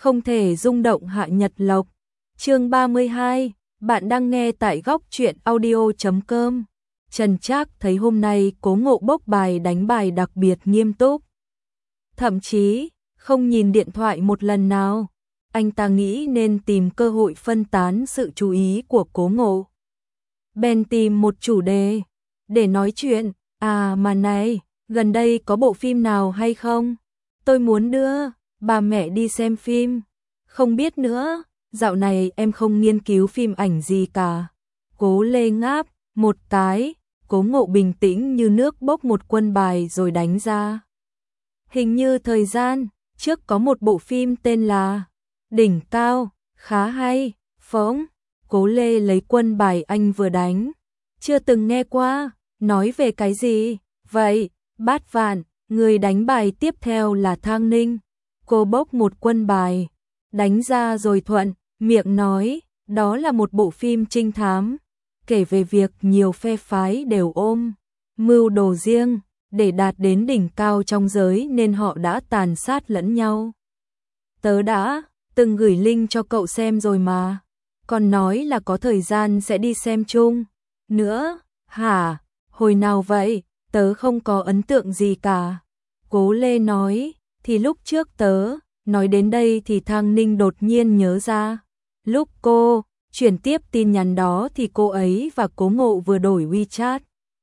không thể rung động Hạ Nhật Lộc. Chương 32, bạn đang nghe tại góc truyện audio.com. Trần Trác thấy hôm nay Cố Ngộ bốc bài đánh bài đặc biệt nghiêm túc. Thậm chí, không nhìn điện thoại một lần nào. Anh ta nghĩ nên tìm cơ hội phân tán sự chú ý của Cố Ngộ. Bèn tìm một chủ đề để nói chuyện. À mà này, gần đây có bộ phim nào hay không? Tôi muốn đưa bà mẹ đi xem phim. Không biết nữa, dạo này em không nghiên cứu phim ảnh gì cả. Cố Lê ngáp một cái, Cố Ngộ bình tĩnh như nước bốc một quân bài rồi đánh ra. Hình như thời gian trước có một bộ phim tên là Đỉnh Cao, khá hay, phóng. Cố Lê lấy quân bài anh vừa đánh. Chưa từng nghe qua, nói về cái gì? Vậy, Bát Vạn, người đánh bài tiếp theo là Thang Ninh. Cô bốc một quân bài, đánh ra rồi thuận, miệng nói, đó là một bộ phim trinh thám, kể về việc nhiều phe phái đều ôm mưu đồ riêng, để đạt đến đỉnh cao trong giới nên họ đã tàn sát lẫn nhau. Tớ đã từng gửi link cho cậu xem rồi mà, còn nói là có thời gian sẽ đi xem chung. Nữa, hả? Hồi nào vậy? Tớ không có ấn tượng gì cả. Cố Lê nói, thì lúc trước tớ, nói đến đây thì Thang Ninh đột nhiên nhớ ra. Lúc cô chuyển tiếp tin nhắn đó thì cô ấy và Cố Ngộ vừa đổi WeChat.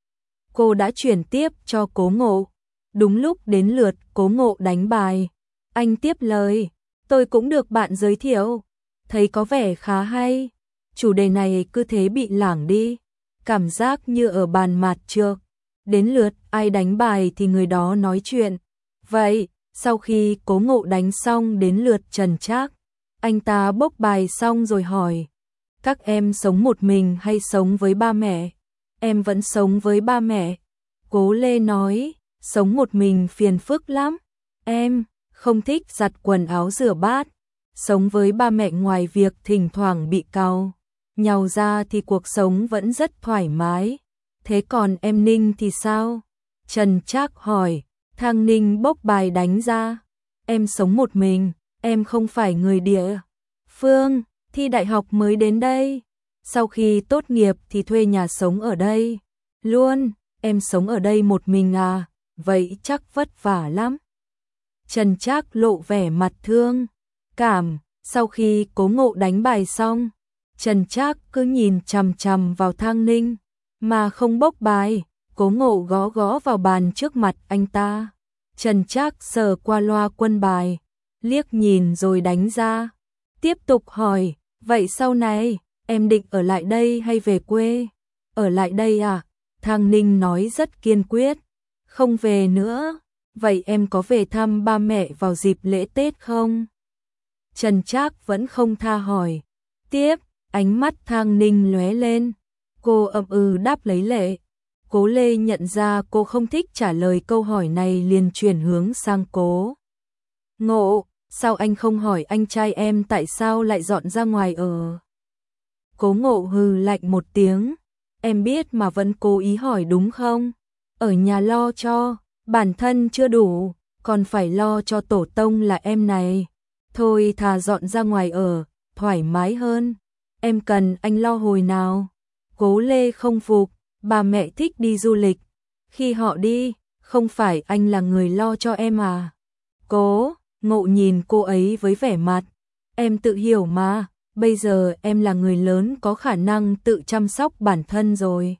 Cô đã chuyển tiếp cho Cố Ngộ. Đúng lúc đến lượt Cố Ngộ đánh bài. Anh tiếp lời, tôi cũng được bạn giới thiệu. Thấy có vẻ khá hay. Chủ đề này cứ thế bị lảng đi. Cảm giác như ở bàn mạt trước. Đến lượt ai đánh bài thì người đó nói chuyện. Vậy, sau khi Cố Ngộ đánh xong đến lượt Trần Trác, anh ta bốc bài xong rồi hỏi, các em sống một mình hay sống với ba mẹ? Em vẫn sống với ba mẹ. Cố Lê nói, sống một mình phiền phức lắm. Em không thích giặt quần áo rửa bát. Sống với ba mẹ ngoài việc thỉnh thoảng bị càu nhàu ra thì cuộc sống vẫn rất thoải mái. Thế còn em Ninh thì sao? Trần Trác hỏi. Thang Ninh bốc bài đánh ra. Em sống một mình, em không phải người địa phương, thi đại học mới đến đây. Sau khi tốt nghiệp thì thuê nhà sống ở đây. Luôn, em sống ở đây một mình à? Vậy chắc vất vả lắm. Trần Trác lộ vẻ mặt thương cảm. Sau khi Cố Ngộ đánh bài xong, Trần Trác cứ nhìn chằm chằm vào Thang Ninh mà không bốc bài. Cố Ngộ gõ gõ vào bàn trước mặt anh ta. Trần Trác sờ qua loa quân bài, liếc nhìn rồi đánh ra. Tiếp tục hỏi, vậy sau này, em định ở lại đây hay về quê? Ở lại đây à? Thang Ninh nói rất kiên quyết. Không về nữa. Vậy em có về thăm ba mẹ vào dịp lễ Tết không? Trần Trác vẫn không tha hỏi. Tiếp, ánh mắt Thang Ninh lóe lên. Cô ậm ừ đáp lấy lệ. Cố Lê nhận ra cô không thích trả lời câu hỏi này liền chuyển hướng sang Cố Ngộ. Sao anh không hỏi anh trai em tại sao lại dọn ra ngoài ở? Cố Ngộ hừ lạnh một tiếng. Em biết mà vẫn cố ý hỏi đúng không? Ở nhà lo cho bản thân chưa đủ, còn phải lo cho tổ tông là em này. Thôi thà dọn ra ngoài ở, thoải mái hơn. Em cần anh lo hồi nào? Cố Lê không phục. Bà mẹ thích đi du lịch. Khi họ đi, không phải anh là người lo cho em à? Cố Ngộ nhìn cô ấy với vẻ mặt. Em tự hiểu mà, bây giờ em là người lớn có khả năng tự chăm sóc bản thân rồi.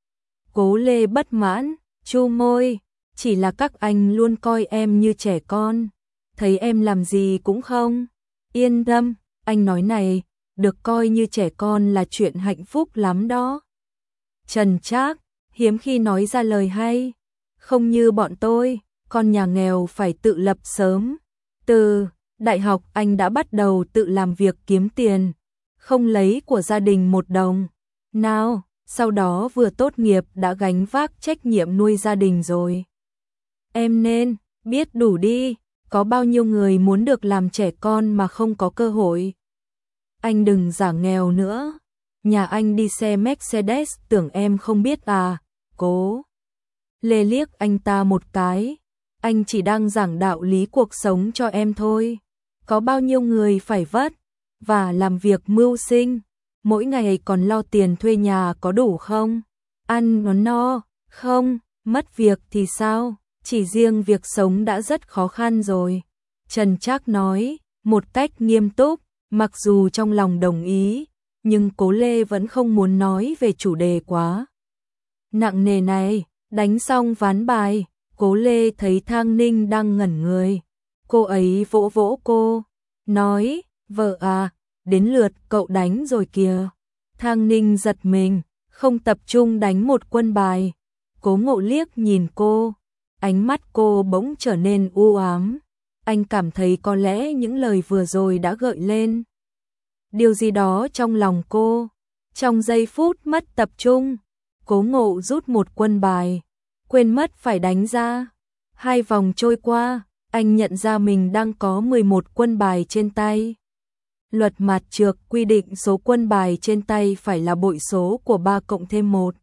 Cố Lê bất mãn, chu môi. Chỉ là các anh luôn coi em như trẻ con. Thấy em làm gì cũng không yên tâm. Anh nói này, được coi như trẻ con là chuyện hạnh phúc lắm đó. Trần Trác hiếm khi nói ra lời hay. Không như bọn tôi, con nhà nghèo phải tự lập sớm. Từ đại học anh đã bắt đầu tự làm việc kiếm tiền, không lấy của gia đình một đồng nào. Sau đó vừa tốt nghiệp đã gánh vác trách nhiệm nuôi gia đình rồi. Em nên biết đủ đi, có bao nhiêu người muốn được làm trẻ con mà không có cơ hội. Anh đừng giả nghèo nữa. Nhà anh đi xe Mercedes tưởng em không biết à? Cố Lê liếc anh ta một cái. Anh chỉ đang giảng đạo lý cuộc sống cho em thôi. có bao nhiêu người phải vất và làm việc mưu sinh, mỗi ngày còn lo tiền thuê nhà có đủ không? Ăn nó no, không, mất việc thì sao? Chỉ riêng việc sống đã rất khó khăn rồi. Trần Trác nói, một cách nghiêm túc, mặc dù trong lòng đồng ý, nhưng Cố Lê vẫn không muốn nói về chủ đề quá nặng nề này. Đánh xong ván bài, Cố Lê thấy Thang Ninh đang ngẩn người. Cô ấy vỗ vỗ cô, nói, vợ à, đến lượt cậu đánh rồi kìa. Thang Ninh giật mình, không tập trung đánh một quân bài. Cố Ngộ liếc nhìn cô, ánh mắt cô bỗng trở nên u ám. Anh cảm thấy có lẽ những lời vừa rồi đã gợi lên điều gì đó trong lòng cô. Trong giây phút mất tập trung, Cố Ngộ rút một quân bài, quên mất phải đánh ra. 2 vòng trôi qua, anh nhận ra mình đang có 11 quân bài trên tay. Luật mạt trược quy định số quân bài trên tay phải là bội số của 3 cộng thêm 1.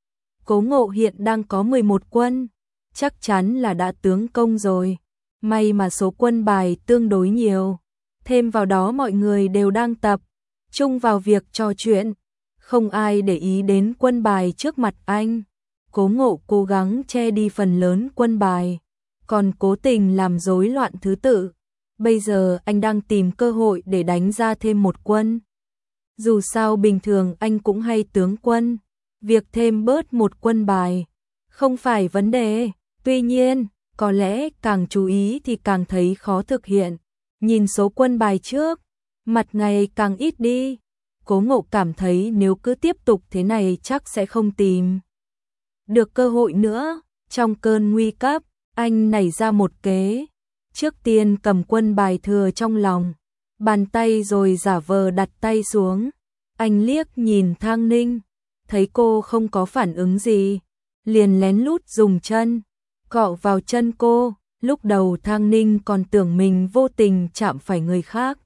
Cố Ngộ hiện đang có 11 quân, chắc chắn là đã tướng công rồi. May mà số quân bài tương đối nhiều, thêm vào đó mọi người đều đang tập trung vào việc trò chuyện, không ai để ý đến quân bài trước mặt anh. Cố Ngộ cố gắng che đi phần lớn quân bài, còn cố tình làm rối loạn thứ tự. Bây giờ anh đang tìm cơ hội để đánh ra thêm một quân. Dù sao bình thường anh cũng hay tướng quân, việc thêm bớt một quân bài không phải vấn đề. Tuy nhiên, có lẽ càng chú ý thì càng thấy khó thực hiện. Nhìn số quân bài trước, mặt ngày càng ít đi. Cố Ngộ cảm thấy nếu cứ tiếp tục thế này chắc sẽ không tìm được cơ hội nữa. Trong cơn nguy cấp, anh nảy ra một kế. Trước tiên cầm quân bài thừa trong lòng bàn tay rồi giả vờ đặt tay xuống. Anh liếc nhìn Thang Ninh, thấy cô không có phản ứng gì, liền lén lút dùng chân cọ vào chân cô. Lúc đầu Thang Ninh còn tưởng mình vô tình chạm phải người khác,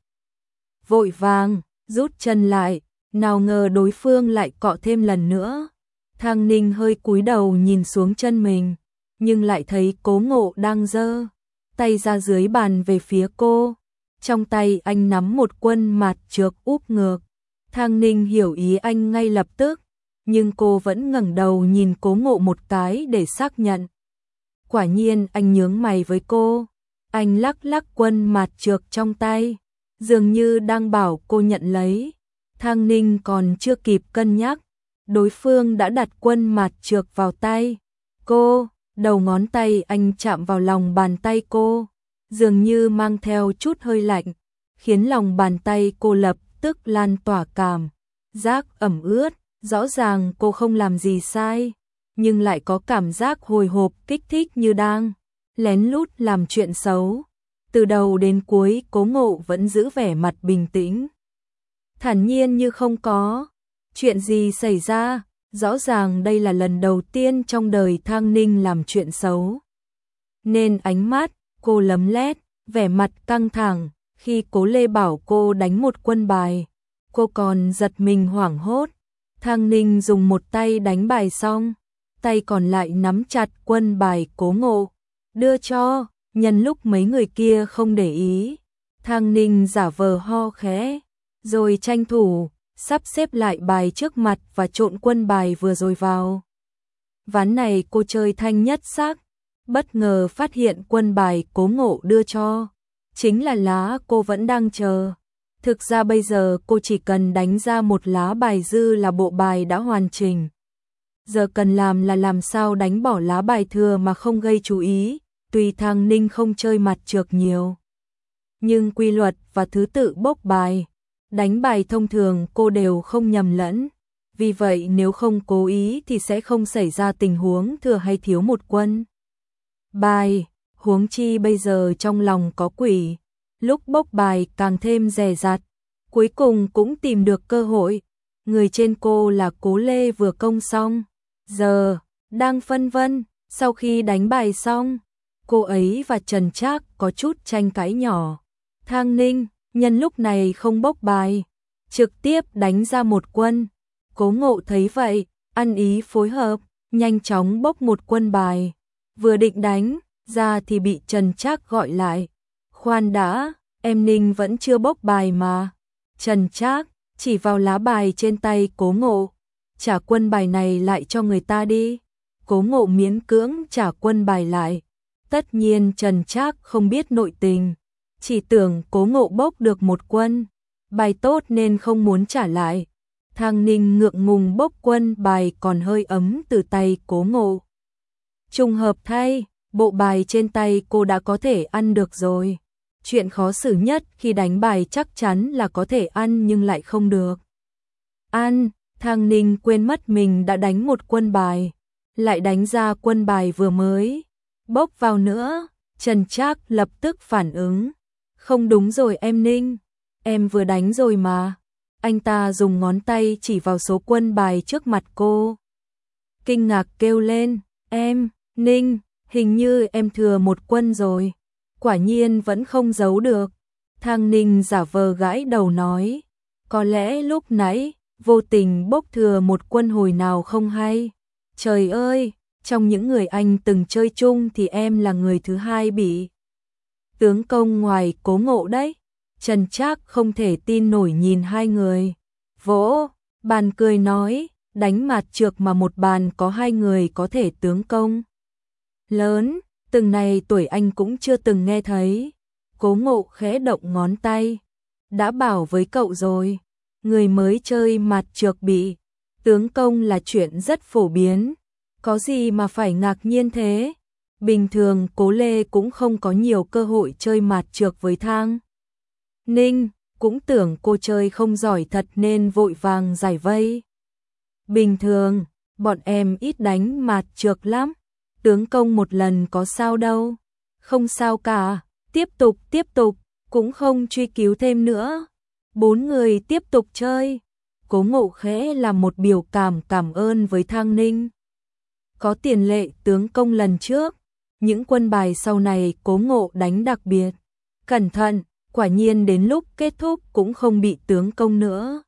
vội vàng rút chân lại, nào ngờ đối phương lại cọ thêm lần nữa. Thang Ninh hơi cúi đầu nhìn xuống chân mình, nhưng lại thấy Cố Ngộ đang giơ tay ra dưới bàn về phía cô. Trong tay anh nắm một quân mạt trược úp ngược. Thang Ninh hiểu ý anh ngay lập tức, nhưng cô vẫn ngẩng đầu nhìn Cố Ngộ một cái để xác nhận. Quả nhiên anh nhướng mày với cô. Anh lắc lắc quân mạt trược trong tay, dường như đang bảo cô nhận lấy. Thang Ninh còn chưa kịp cân nhắc, đối phương đã đặt quân mạt trược vào tay cô. Đầu ngón tay anh chạm vào lòng bàn tay cô, dường như mang theo chút hơi lạnh, khiến lòng bàn tay cô lập tức lan tỏa cảm giác ẩm ướt. Rõ ràng cô không làm gì sai, nhưng lại có cảm giác hồi hộp kích thích như đang lén lút làm chuyện xấu. Từ đầu đến cuối Cố Ngộ vẫn giữ vẻ mặt bình tĩnh, thản nhiên như không có chuyện gì xảy ra. Rõ ràng đây là lần đầu tiên trong đời Thang Ninh làm chuyện xấu, nên ánh mắt cô lấm lét, vẻ mặt căng thẳng. Khi Cố Lê bảo cô đánh một quân bài, cô còn giật mình hoảng hốt. Thang Ninh dùng một tay đánh bài xong, tay còn lại nắm chặt quân bài Cố Ngộ đưa cho. Nhân lúc mấy người kia không để ý, Thang Ninh giả vờ ho khẽ, rồi tranh thủ sắp xếp lại bài trước mặt và trộn quân bài vừa rồi vào. Ván này cô chơi thanh nhất sắc, bất ngờ phát hiện quân bài Cố Ngộ đưa cho chính là lá cô vẫn đang chờ. Thực ra bây giờ cô chỉ cần đánh ra một lá bài dư là bộ bài đã hoàn chỉnh. Giờ cần làm là làm sao đánh bỏ lá bài thừa mà không gây chú ý. Tuy Thang Ninh không chơi mặt trược nhiều, nhưng quy luật và thứ tự bốc bài, đánh bài thông thường cô đều không nhầm lẫn. Vì vậy nếu không cố ý thì sẽ không xảy ra tình huống thừa hay thiếu một quân bài. Huống chi bây giờ trong lòng có quỷ, lúc bốc bài càng thêm dè dặt. Cuối cùng cũng tìm được cơ hội. Người trên cô là Cố Lê vừa công xong, giờ đang phân vân. Sau khi đánh bài xong, cô ấy và Trần Trác có chút tranh cãi nhỏ. Thang Ninh nhân lúc này không bốc bài, trực tiếp đánh ra một quân. Cố Ngộ thấy vậy, ăn ý phối hợp, nhanh chóng bốc một quân bài. Vừa định đánh ra thì bị Trần Trác gọi lại. Khoan đã, Em Ninh vẫn chưa bốc bài mà. Trần Trác chỉ vào lá bài trên tay Cố Ngộ. Trả quân bài này lại cho người ta đi. Cố Ngộ miễn cưỡng trả quân bài lại. Tất nhiên Trần Trác không biết nội tình. Chỉ tưởng Cố Ngộ bốc được một quân bài tốt nên không muốn trả lại. Thang Ninh ngượng ngùng bốc quân bài còn hơi ấm từ tay Cố Ngộ. Trùng hợp thay, bộ bài trên tay cô đã có thể ăn được rồi. Chuyện khó xử nhất khi đánh bài chắc chắn là có thể ăn nhưng lại không được ăn. Thang Ninh quên mất mình đã đánh một quân bài, lại đánh ra quân bài vừa mới bốc vào nữa. Trần Trác lập tức phản ứng. Không đúng rồi em Ninh, em vừa đánh rồi mà. Anh ta dùng ngón tay chỉ vào số quân bài trước mặt cô. Kinh ngạc kêu lên, em, Ninh, hình như em thừa một quân rồi. Quả nhiên vẫn không giấu được. Thang Ninh giả vờ gãi đầu nói, có lẽ lúc nãy vô tình bốc thừa một quân hồi nào không hay. Trời ơi, trong những người anh từng chơi chung thì em là người thứ hai bị tướng công ngoài Cố Ngộ đấy. Trần Trác không thể tin nổi nhìn hai người. Vỗ bàn cười nói, đánh mạt trược mà một bàn có hai người có thể tướng công lớn, từng này tuổi anh cũng chưa từng nghe thấy. Cố Ngộ khẽ động ngón tay. Đã bảo với cậu rồi, người mới chơi mạt trược bị tướng công là chuyện rất phổ biến. Có gì mà phải ngạc nhiên thế? Bình thường Cố Lê cũng không có nhiều cơ hội chơi mạt trược với Thang Ninh, cũng tưởng cô chơi không giỏi thật nên vội vàng giải vây. Bình thường, bọn em ít đánh mạt trược lắm. Tướng công một lần có sao đâu. Không sao cả, tiếp tục, cũng không truy cứu thêm nữa. Bốn người tiếp tục chơi. Cố Ngộ khẽ làm một biểu cảm ơn với Thang Ninh. Có tiền lệ tướng công lần trước, những quân bài sau này Cố Ngộ đánh đặc biệt cẩn thận, quả nhiên đến lúc kết thúc cũng không bị tướng công nữa.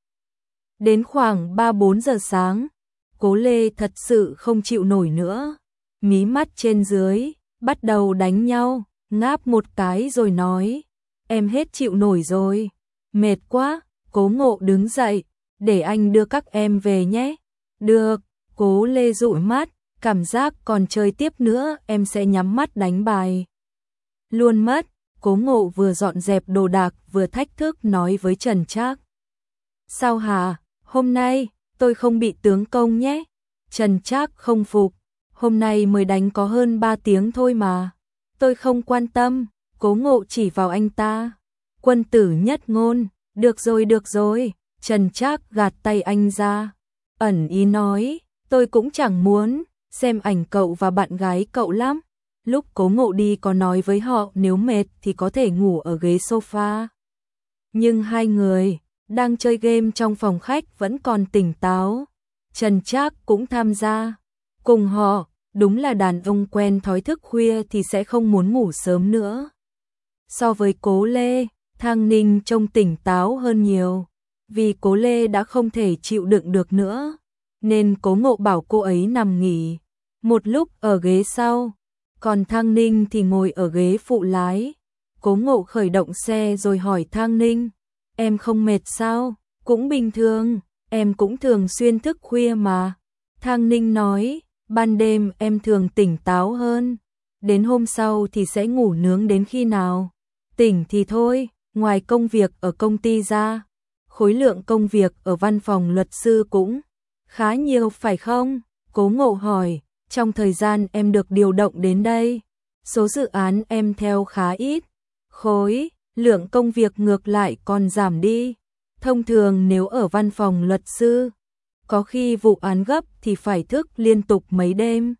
Đến khoảng 3-4 giờ sáng, Cố Lê thật sự không chịu nổi nữa. Mí mắt trên dưới, bắt đầu đánh nhau, ngáp một cái rồi nói, em hết chịu nổi rồi, mệt quá. Cố Ngộ đứng dậy, để anh đưa các em về nhé. Được, Cố Lê dụi mắt, cảm giác còn chơi tiếp nữa em sẽ nhắm mắt đánh bài luôn mất. Cố Ngộ vừa dọn dẹp đồ đạc vừa thách thức nói với Trần Trác. Sao hả, hôm nay tôi không bị tướng công nhé. Trần Trác không phục, hôm nay mới đánh có hơn 3 tiếng thôi mà. Tôi không quan tâm. Cố Ngộ chỉ vào anh ta. Quân tử nhất ngôn, được rồi. Trần Trác gạt tay anh ra, ẩn ý nói, tôi cũng chẳng muốn xem ảnh cậu và bạn gái cậu lắm. Lúc Cố Ngộ đi có nói với họ nếu mệt thì có thể ngủ ở ghế sofa. Nhưng hai người đang chơi game trong phòng khách vẫn còn tỉnh táo. Trần Trác cũng tham gia cùng họ, đúng là đàn ông quen thói thức khuya thì sẽ không muốn ngủ sớm nữa. So với Cố Lê, Thang Ninh trông tỉnh táo hơn nhiều, vì Cố Lê đã không thể chịu đựng được nữa, nên Cố Ngộ bảo cô ấy nằm nghỉ một lúc ở ghế sau, còn Thang Ninh thì ngồi ở ghế phụ lái. Cố Ngộ khởi động xe rồi hỏi Thang Ninh, em không mệt sao? Cũng bình thường, em cũng thường xuyên thức khuya mà. Thang Ninh nói, ban đêm em thường tỉnh táo hơn, đến hôm sau thì sẽ ngủ nướng đến khi nào tỉnh thì thôi. Ngoài công việc ở công ty ra, khối lượng công việc ở văn phòng luật sư cũng khá nhiều phải không? Cố Ngộ hỏi, trong thời gian em được điều động đến đây, số dự án em theo khá ít, khối lượng công việc ngược lại còn giảm đi. Thông thường nếu ở văn phòng luật sư, có khi vụ án gấp thì phải thức liên tục mấy đêm.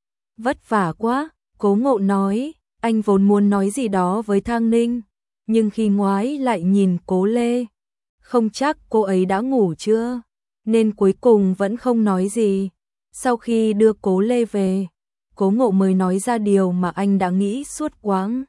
Vất vả quá. Cố Ngộ nói, anh vốn muốn nói gì đó với Thang Ninh, nhưng khi ngoái lại nhìn Cố Lê, không chắc cô ấy đã ngủ chưa, nên cuối cùng vẫn không nói gì. Sau khi đưa Cố Lê về, Cố Ngộ mới nói ra điều mà anh đã nghĩ suốt quãng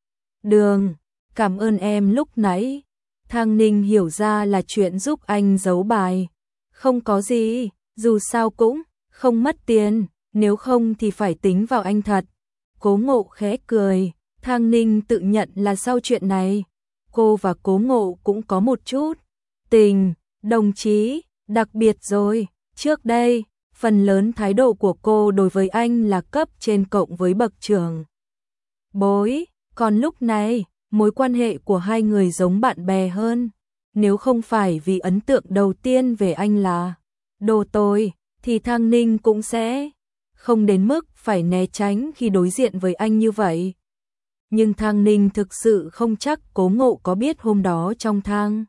đường. Cảm ơn em lúc nãy. Thang Ninh hiểu ra là chuyện giúp anh giấu bài. Không có gì, dù sao cũng không mất tiền, nếu không thì phải tính vào anh thật. Cố Ngộ khẽ cười, Thang Ninh tự nhận là sau chuyện này, cô và Cố Ngộ cũng có một chút tình, đồng chí, đặc biệt rồi. Trước đây, phần lớn thái độ của cô đối với anh là cấp trên cộng với bậc trưởng bối, còn lúc này, mối quan hệ của hai người giống bạn bè hơn. Nếu không phải vì ấn tượng đầu tiên về anh là đồ tồi, thì Thang Ninh cũng sẽ không đến mức phải né tránh khi đối diện với anh như vậy. Nhưng Thang Ninh thực sự không chắc Cố Ngộ có biết hôm đó trong thang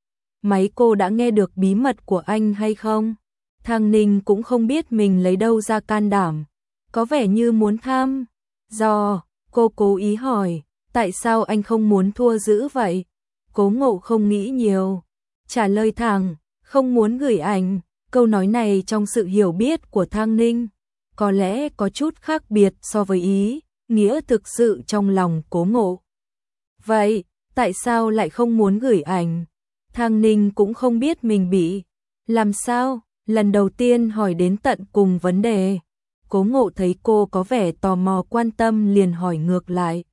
máy cô đã nghe được bí mật của anh hay không. Thang Ninh cũng không biết mình lấy đâu ra can đảm, có vẻ như muốn thăm dò. Cô cố ý hỏi, tại sao anh không muốn thua dữ vậy? Cố Ngộ không nghĩ nhiều, trả lời thẳng, không muốn gửi ảnh. Câu nói này trong sự hiểu biết của Thang Ninh có lẽ có chút khác biệt so với ý nghĩa thực sự trong lòng Cố Ngộ. Vậy, tại sao lại không muốn gửi ảnh? Thang Ninh cũng không biết mình bị làm sao, lần đầu tiên hỏi đến tận cùng vấn đề. Cố Ngộ thấy cô có vẻ tò mò quan tâm liền hỏi ngược lại.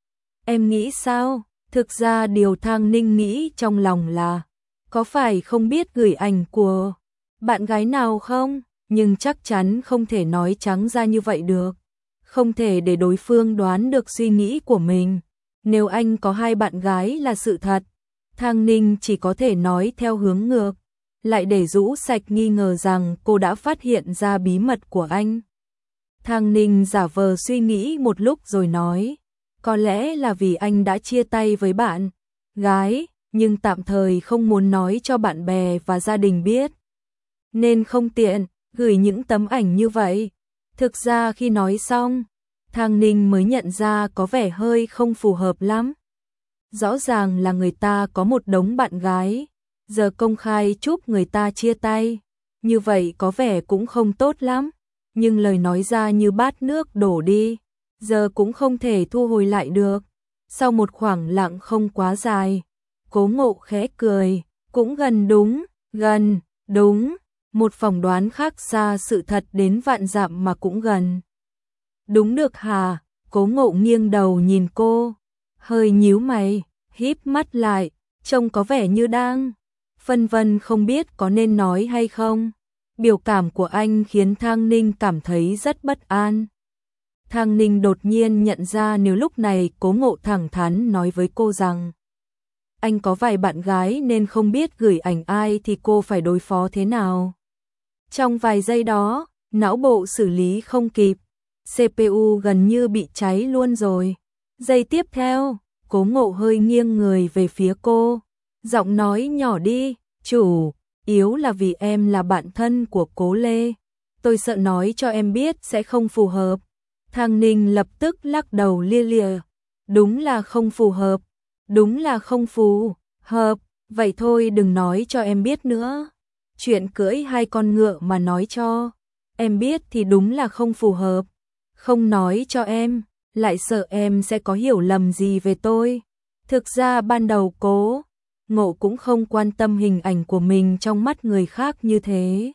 Em nghĩ sao? Thực ra điều Thang Ninh nghĩ trong lòng là, có phải không biết gửi ảnh của bạn gái nào không? Nhưng chắc chắn không thể nói trắng ra như vậy được. Không thể để đối phương đoán được suy nghĩ của mình. Nếu anh có hai bạn gái là sự thật, Thang Ninh chỉ có thể nói theo hướng ngược, lại để rũ sạch nghi ngờ rằng cô đã phát hiện ra bí mật của anh. Thang Ninh giả vờ suy nghĩ một lúc rồi nói, có lẽ là vì anh đã chia tay với bạn gái, nhưng tạm thời không muốn nói cho bạn bè và gia đình biết, nên không tiện gửi những tấm ảnh như vậy. Thực ra khi nói xong, Thang Ninh mới nhận ra có vẻ hơi không phù hợp lắm. Rõ ràng là người ta có một đống bạn gái, giờ công khai chúc người ta chia tay, như vậy có vẻ cũng không tốt lắm. Nhưng lời nói ra như bát nước đổ đi, giờ cũng không thể thu hồi lại được. Sau một khoảng lặng không quá dài, Cố Ngộ khẽ cười, cũng gần đúng, một phỏng đoán khác xa sự thật đến vạn dặm mà cũng gần. Đúng được hả? Cố Ngộ nghiêng đầu nhìn cô, hơi nhíu mày, híp mắt lại, trông có vẻ như đang phân vân không biết có nên nói hay không. Biểu cảm của anh khiến Thang Ninh cảm thấy rất bất an. Thang Ninh đột nhiên nhận ra nếu lúc này Cố Ngộ thẳng thắn nói với cô rằng anh có vài bạn gái nên không biết gửi ảnh ai thì cô phải đối phó thế nào. Trong vài giây đó, não bộ xử lý không kịp, CPU gần như bị cháy luôn rồi. Giây tiếp theo, Cố Ngộ hơi nghiêng người về phía cô, giọng nói nhỏ đi, chủ yếu là vì em là bạn thân của Cố Lê. Tôi sợ nói cho em biết sẽ không phù hợp. Thang Ninh lập tức lắc đầu lia lịa. Đúng là không phù hợp. Đúng là không phù hợp. Vậy thôi đừng nói cho em biết nữa. Chuyện cưỡi hai con ngựa mà nói cho em biết thì đúng là không phù hợp. Không nói cho em, lại sợ em sẽ có hiểu lầm gì về tôi. Thực ra ban đầu Cố Ngộ cũng không quan tâm hình ảnh của mình trong mắt người khác như thế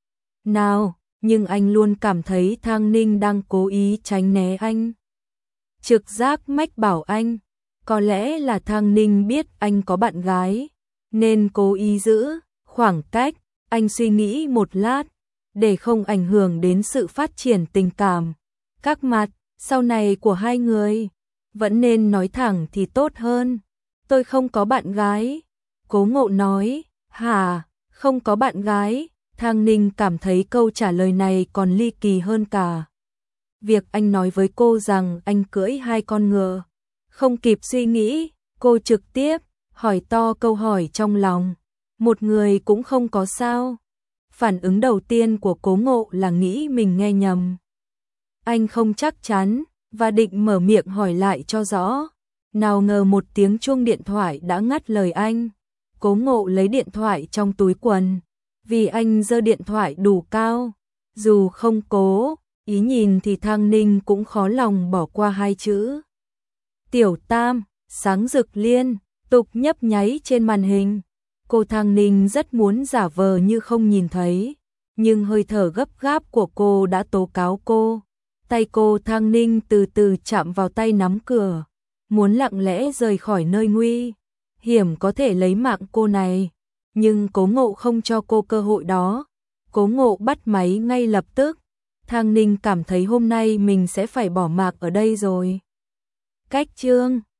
nào, nhưng anh luôn cảm thấy Thang Ninh đang cố ý tránh né anh. Trực giác mách bảo anh, có lẽ là Thang Ninh biết anh có bạn gái, nên cố ý giữ khoảng cách. Anh suy nghĩ một lát, để không ảnh hưởng đến sự phát triển tình cảm các mặt sau này của hai người, vẫn nên nói thẳng thì tốt hơn. Tôi không có bạn gái. Cố Ngộ nói, hả, không có bạn gái? Thang Ninh cảm thấy câu trả lời này còn ly kỳ hơn cả việc anh nói với cô rằng anh cưỡi hai con ngựa. Không kịp suy nghĩ, cô trực tiếp hỏi to câu hỏi trong lòng. Một người cũng không có sao? Phản ứng đầu tiên của Cố Ngộ là nghĩ mình nghe nhầm. Anh không chắc chắn và định mở miệng hỏi lại cho rõ. Nào ngờ một tiếng chuông điện thoại đã ngắt lời anh. Cố Ngộ lấy điện thoại trong túi quần, vì anh giơ điện thoại đủ cao. Dù không cố ý nhìn thì Thang Ninh cũng khó lòng bỏ qua hai chữ Tiểu Tam. Sáng rực liên tục nhấp nháy trên màn hình. Cô Thang Ninh rất muốn giả vờ như không nhìn thấy, nhưng hơi thở gấp gáp của cô đã tố cáo cô. Tay cô Thang Ninh từ từ chạm vào tay nắm cửa, muốn lặng lẽ rời khỏi nơi nguy hiểm có thể lấy mạng cô này, nhưng Cố Ngộ không cho cô cơ hội đó. Cố Ngộ bắt máy ngay lập tức. Thang Ninh cảm thấy hôm nay mình sẽ phải bỏ mặc ở đây rồi. Cách chương